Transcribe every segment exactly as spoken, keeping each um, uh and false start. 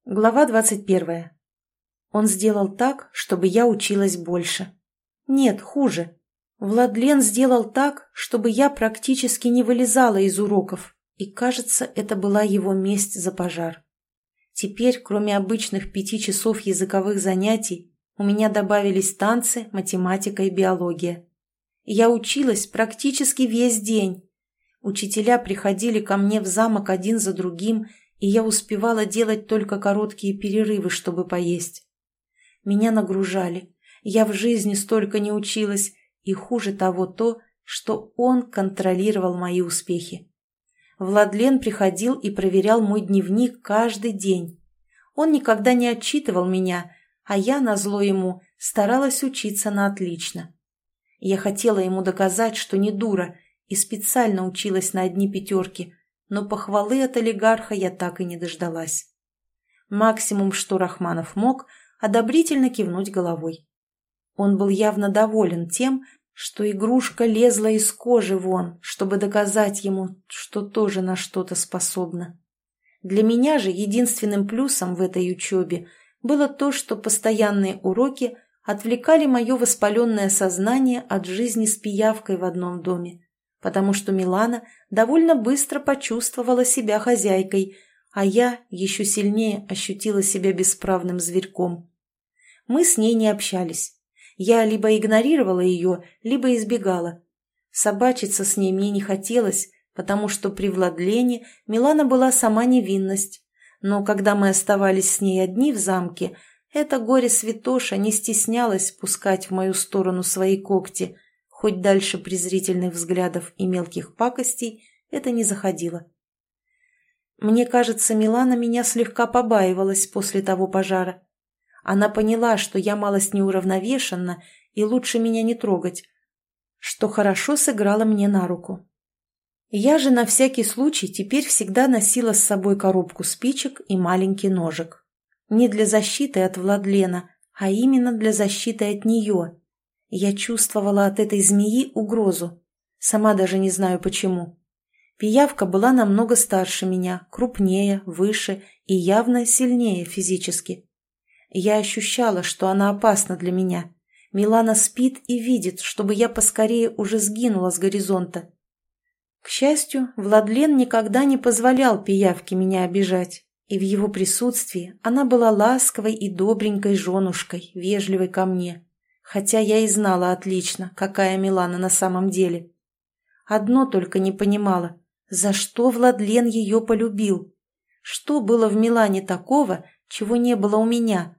Глава двадцать первая. Он сделал так, чтобы я училась больше. Нет, хуже. Владлен сделал так, чтобы я практически не вылезала из уроков, и, кажется, это была его месть за пожар. Теперь, кроме обычных пяти часов языковых занятий, у меня добавились танцы, математика и биология. Я училась практически весь день. Учителя приходили ко мне в замок один за другим, и я успевала делать только короткие перерывы, чтобы поесть. Меня нагружали. Я в жизни столько не училась, и хуже того то, что он контролировал мои успехи. Владлен приходил и проверял мой дневник каждый день. Он никогда не отчитывал меня, а я, назло ему, старалась учиться на отлично. Я хотела ему доказать, что не дура, и специально училась на одни пятерки, но похвалы от олигарха я так и не дождалась. Максимум, что Рахманов мог, одобрительно кивнуть головой. Он был явно доволен тем, что игрушка лезла из кожи вон, чтобы доказать ему, что тоже на что-то способна. Для меня же единственным плюсом в этой учебе было то, что постоянные уроки отвлекали мое воспаленное сознание от жизни с пиявкой в одном доме, потому что Милана довольно быстро почувствовала себя хозяйкой, а я еще сильнее ощутила себя бесправным зверьком. Мы с ней не общались. Я либо игнорировала ее, либо избегала. Собачиться с ней мне не хотелось, потому что при Владлене Милана была сама невинность. Но когда мы оставались с ней одни в замке, эта горе-святоша не стеснялась пускать в мою сторону свои когти, хоть дальше презрительных взглядов и мелких пакостей это не заходило. Мне кажется, Милана меня слегка побаивалась после того пожара. Она поняла, что я малость неуравновешенна и лучше меня не трогать, что хорошо сыграло мне на руку. Я же на всякий случай теперь всегда носила с собой коробку спичек и маленький ножик. Не для защиты от Владлена, а именно для защиты от нее. Я чувствовала от этой змеи угрозу. Сама даже не знаю почему. Пиявка была намного старше меня, крупнее, выше и явно сильнее физически. Я ощущала, что она опасна для меня. Милана спит и видит, чтобы я поскорее уже сгинула с горизонта. К счастью, Владлен никогда не позволял пиявке меня обижать, и в его присутствии она была ласковой и добренькой женушкой, вежливой ко мне, хотя я и знала отлично, какая Милана на самом деле. Одно только не понимала, за что Владлен ее полюбил? Что было в Милане такого, чего не было у меня?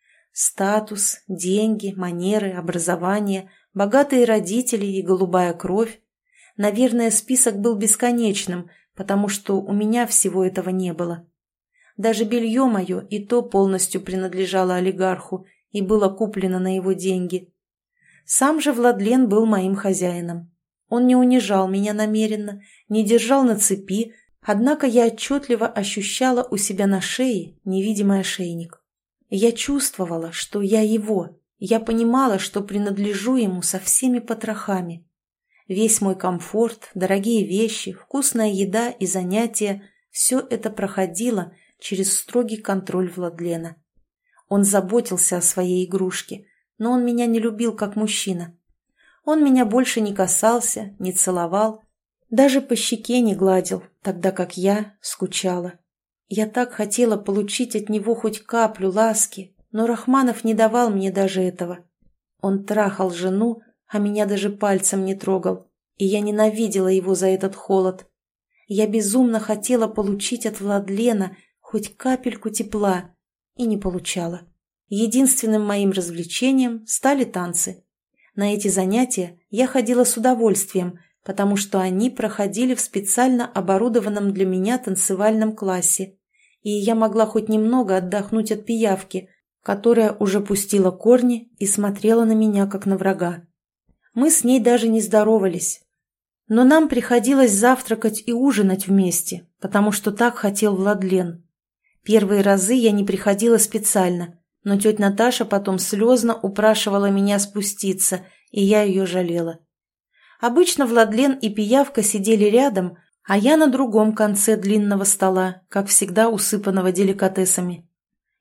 Статус, деньги, манеры, образование, богатые родители и голубая кровь. Наверное, список был бесконечным, потому что у меня всего этого не было. Даже белье мое и то полностью принадлежало олигарху и было куплено на его деньги. Сам же Владлен был моим хозяином. Он не унижал меня намеренно, не держал на цепи, однако я отчетливо ощущала у себя на шее невидимый ошейник. Я чувствовала, что я его, я понимала, что принадлежу ему со всеми потрохами. Весь мой комфорт, дорогие вещи, вкусная еда и занятия – все это проходило через строгий контроль Владлена. Он заботился о своей игрушке, но он меня не любил как мужчина. Он меня больше не касался, не целовал, даже по щеке не гладил, тогда как я скучала. Я так хотела получить от него хоть каплю ласки, но Рахманов не давал мне даже этого. Он трахал жену, а меня даже пальцем не трогал, и я ненавидела его за этот холод. Я безумно хотела получить от Владлена хоть капельку тепла, и не получала. Единственным моим развлечением стали танцы. На эти занятия я ходила с удовольствием, потому что они проходили в специально оборудованном для меня танцевальном классе, и я могла хоть немного отдохнуть от пиявки, которая уже пустила корни и смотрела на меня, как на врага. Мы с ней даже не здоровались. Но нам приходилось завтракать и ужинать вместе, потому что так хотел Владлен. Первые разы я не приходила специально, но тетя Наташа потом слезно упрашивала меня спуститься, и я ее жалела. Обычно Владлен и пиявка сидели рядом, а я на другом конце длинного стола, как всегда усыпанного деликатесами.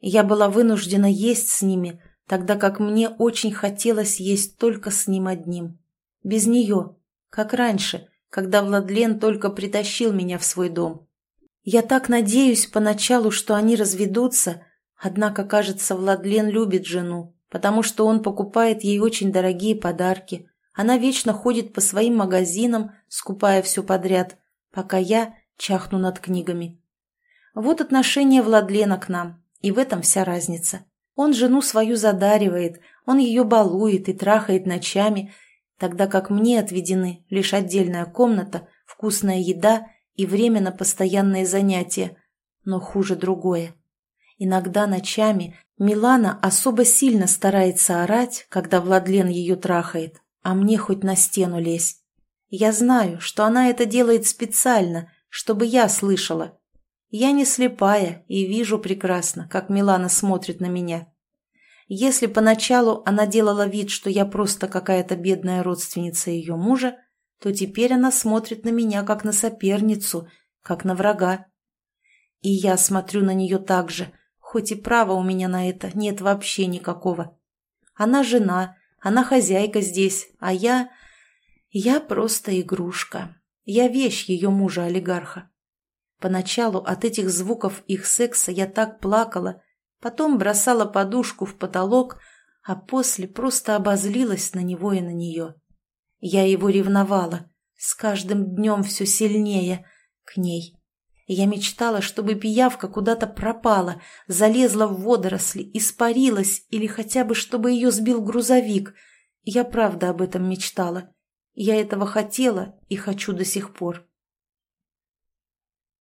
Я была вынуждена есть с ними, тогда как мне очень хотелось есть только с ним одним. Без нее, как раньше, когда Владлен только притащил меня в свой дом. Я так надеюсь поначалу, что они разведутся, однако, кажется, Владлен любит жену, потому что он покупает ей очень дорогие подарки. Она вечно ходит по своим магазинам, скупая все подряд, пока я чахну над книгами. Вот отношение Владлена к нам. И в этом вся разница. Он жену свою задаривает, он ее балует и трахает ночами, тогда как мне отведены лишь отдельная комната, вкусная еда и время на постоянные занятия. Но хуже другое. Иногда ночами Милана особо сильно старается орать, когда Владлен ее трахает, а мне хоть на стену лезь. Я знаю, что она это делает специально, чтобы я слышала. Я не слепая и вижу прекрасно, как Милана смотрит на меня. Если поначалу она делала вид, что я просто какая-то бедная родственница ее мужа, то теперь она смотрит на меня как на соперницу, как на врага. И я смотрю на нее так же, хоть и права у меня на это нет вообще никакого. Она жена, она хозяйка здесь, а я... Я просто игрушка. Я вещь ее мужа-олигарха. Поначалу от этих звуков их секса я так плакала, потом бросала подушку в потолок, а после просто обозлилась на него и на нее. Я его ревновала, с каждым днем все сильнее, к ней. Я мечтала, чтобы пиявка куда-то пропала, залезла в водоросли, испарилась или хотя бы чтобы ее сбил грузовик. Я правда об этом мечтала. Я этого хотела и хочу до сих пор.